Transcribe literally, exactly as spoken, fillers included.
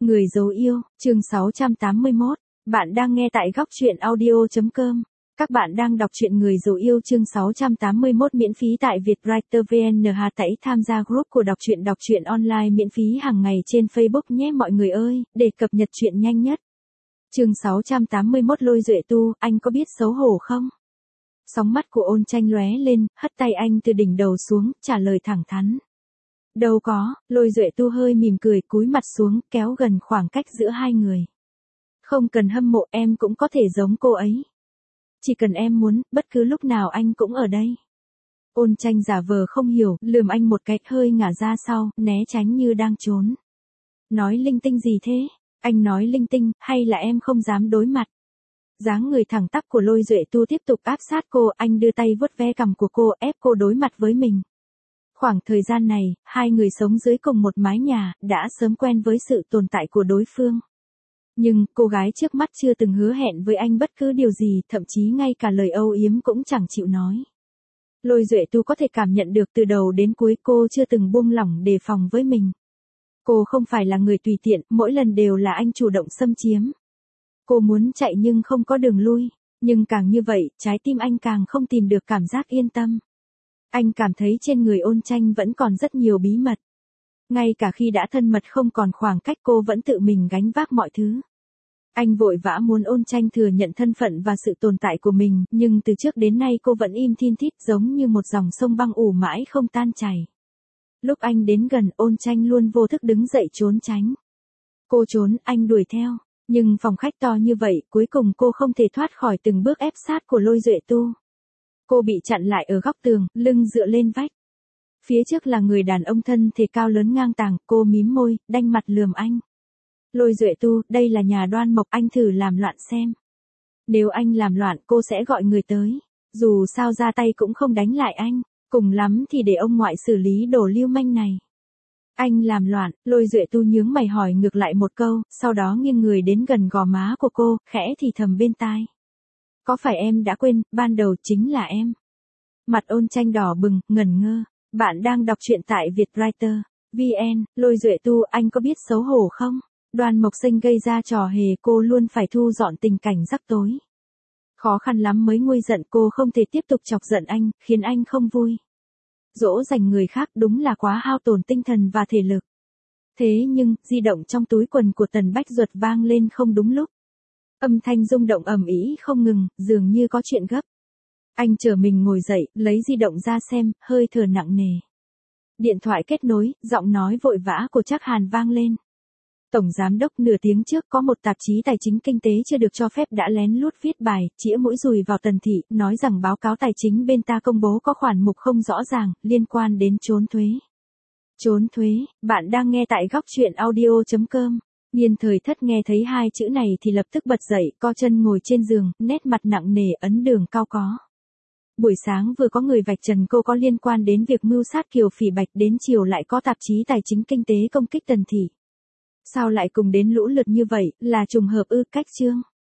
Người dấu yêu, chương sáu trăm tám mươi mốt. Bạn đang nghe tại góc truyện audio.com. Các bạn đang đọc truyện Người dấu yêu chương sáu trăm tám mươi mốt miễn phí tại Vietwriter vê en. Hãy tham gia group của đọc truyện đọc truyện online miễn phí hàng ngày trên Facebook nhé mọi người ơi, để cập nhật truyện nhanh nhất. Chương sáu trăm tám mươi mốt Lôi Duệ Tu, anh có biết xấu hổ không? Sóng mắt của Ôn Tranh lóe lên, hất tay anh từ đỉnh đầu xuống, trả lời thẳng thắn. Đâu có, Lôi Duệ Tu hơi mỉm cười cúi mặt xuống, kéo gần khoảng cách giữa hai người. Không cần hâm mộ, em cũng có thể giống cô ấy. Chỉ cần em muốn, bất cứ lúc nào anh cũng ở đây. Ôn Tranh giả vờ không hiểu, lườm anh một cái, hơi ngả ra sau, né tránh như đang trốn. Nói linh tinh gì thế? Anh nói linh tinh, hay là em không dám đối mặt? Dáng người thẳng tắp của Lôi Duệ Tu tiếp tục áp sát cô, anh đưa tay vuốt ve cằm của cô, ép cô đối mặt với mình. Khoảng thời gian này, hai người sống dưới cùng một mái nhà, đã sớm quen với sự tồn tại của đối phương. Nhưng, cô gái trước mắt chưa từng hứa hẹn với anh bất cứ điều gì, thậm chí ngay cả lời âu yếm cũng chẳng chịu nói. Lôi Duệ Tu có thể cảm nhận được từ đầu đến cuối cô chưa từng buông lỏng đề phòng với mình. Cô không phải là người tùy tiện, mỗi lần đều là anh chủ động xâm chiếm. Cô muốn chạy nhưng không có đường lui, nhưng càng như vậy, trái tim anh càng không tìm được cảm giác yên tâm. Anh cảm thấy trên người Ôn Tranh vẫn còn rất nhiều bí mật. Ngay cả khi đã thân mật không còn khoảng cách cô vẫn tự mình gánh vác mọi thứ. Anh vội vã muốn Ôn Tranh thừa nhận thân phận và sự tồn tại của mình, nhưng từ trước đến nay cô vẫn im thin thít giống như một dòng sông băng ủ mãi không tan chảy. Lúc anh đến gần, Ôn Tranh luôn vô thức đứng dậy trốn tránh. Cô trốn, anh đuổi theo, nhưng phòng khách to như vậy, cuối cùng cô không thể thoát khỏi từng bước ép sát của Lôi Duệ Tu. Cô bị chặn lại ở góc tường, lưng dựa lên vách. Phía trước là người đàn ông thân thể cao lớn ngang tàng, cô mím môi, đanh mặt lườm anh. Lôi Duệ Tu, đây là nhà Đoan Mộc, anh thử làm loạn xem. Nếu anh làm loạn, cô sẽ gọi người tới. Dù sao ra tay cũng không đánh lại anh, cùng lắm thì để ông ngoại xử lý đồ lưu manh này. Anh làm loạn, Lôi Duệ Tu nhướng mày hỏi ngược lại một câu, sau đó nghiêng người đến gần gò má của cô, khẽ thì thầm bên tai. Có phải em đã quên, ban đầu chính là em. Mặt Ôn Tranh đỏ bừng, ngẩn ngơ. Bạn đang đọc truyện tại Vietwriter vê en. Lôi Duệ Tu, anh có biết xấu hổ không? Đoan Mộc Sinh gây ra trò hề, cô luôn phải thu dọn tình cảnh rắc tối. Khó khăn lắm mới nguôi giận, cô không thể tiếp tục chọc giận anh, khiến anh không vui. Dỗ dành người khác đúng là quá hao tổn tinh thần và thể lực. Thế nhưng, di động trong túi quần của Tần Bách Duật vang lên không đúng lúc. Âm thanh rung động ầm ĩ không ngừng, dường như có chuyện gấp. Anh chờ mình ngồi dậy, lấy di động ra xem, hơi thở nặng nề. Điện thoại kết nối, giọng nói vội vã của Trác Hàn vang lên. Tổng giám đốc, nửa tiếng trước có một tạp chí tài chính kinh tế chưa được cho phép đã lén lút viết bài, chĩa mũi dùi vào Tần thị, nói rằng báo cáo tài chính bên ta công bố có khoản mục không rõ ràng, liên quan đến trốn thuế. Trốn thuế, bạn đang nghe tại góc truyện audio.com. Nhiên Thời Thất nghe thấy hai chữ này thì lập tức bật dậy, co chân ngồi trên giường, nét mặt nặng nề ấn đường cao có. Buổi sáng vừa có người vạch trần cô có liên quan đến việc mưu sát Kiều Phỉ Bạch, đến chiều lại có tạp chí tài chính kinh tế công kích Tần thị. Sao lại cùng đến lũ lượt như vậy, là trùng hợp ư? Cách chương.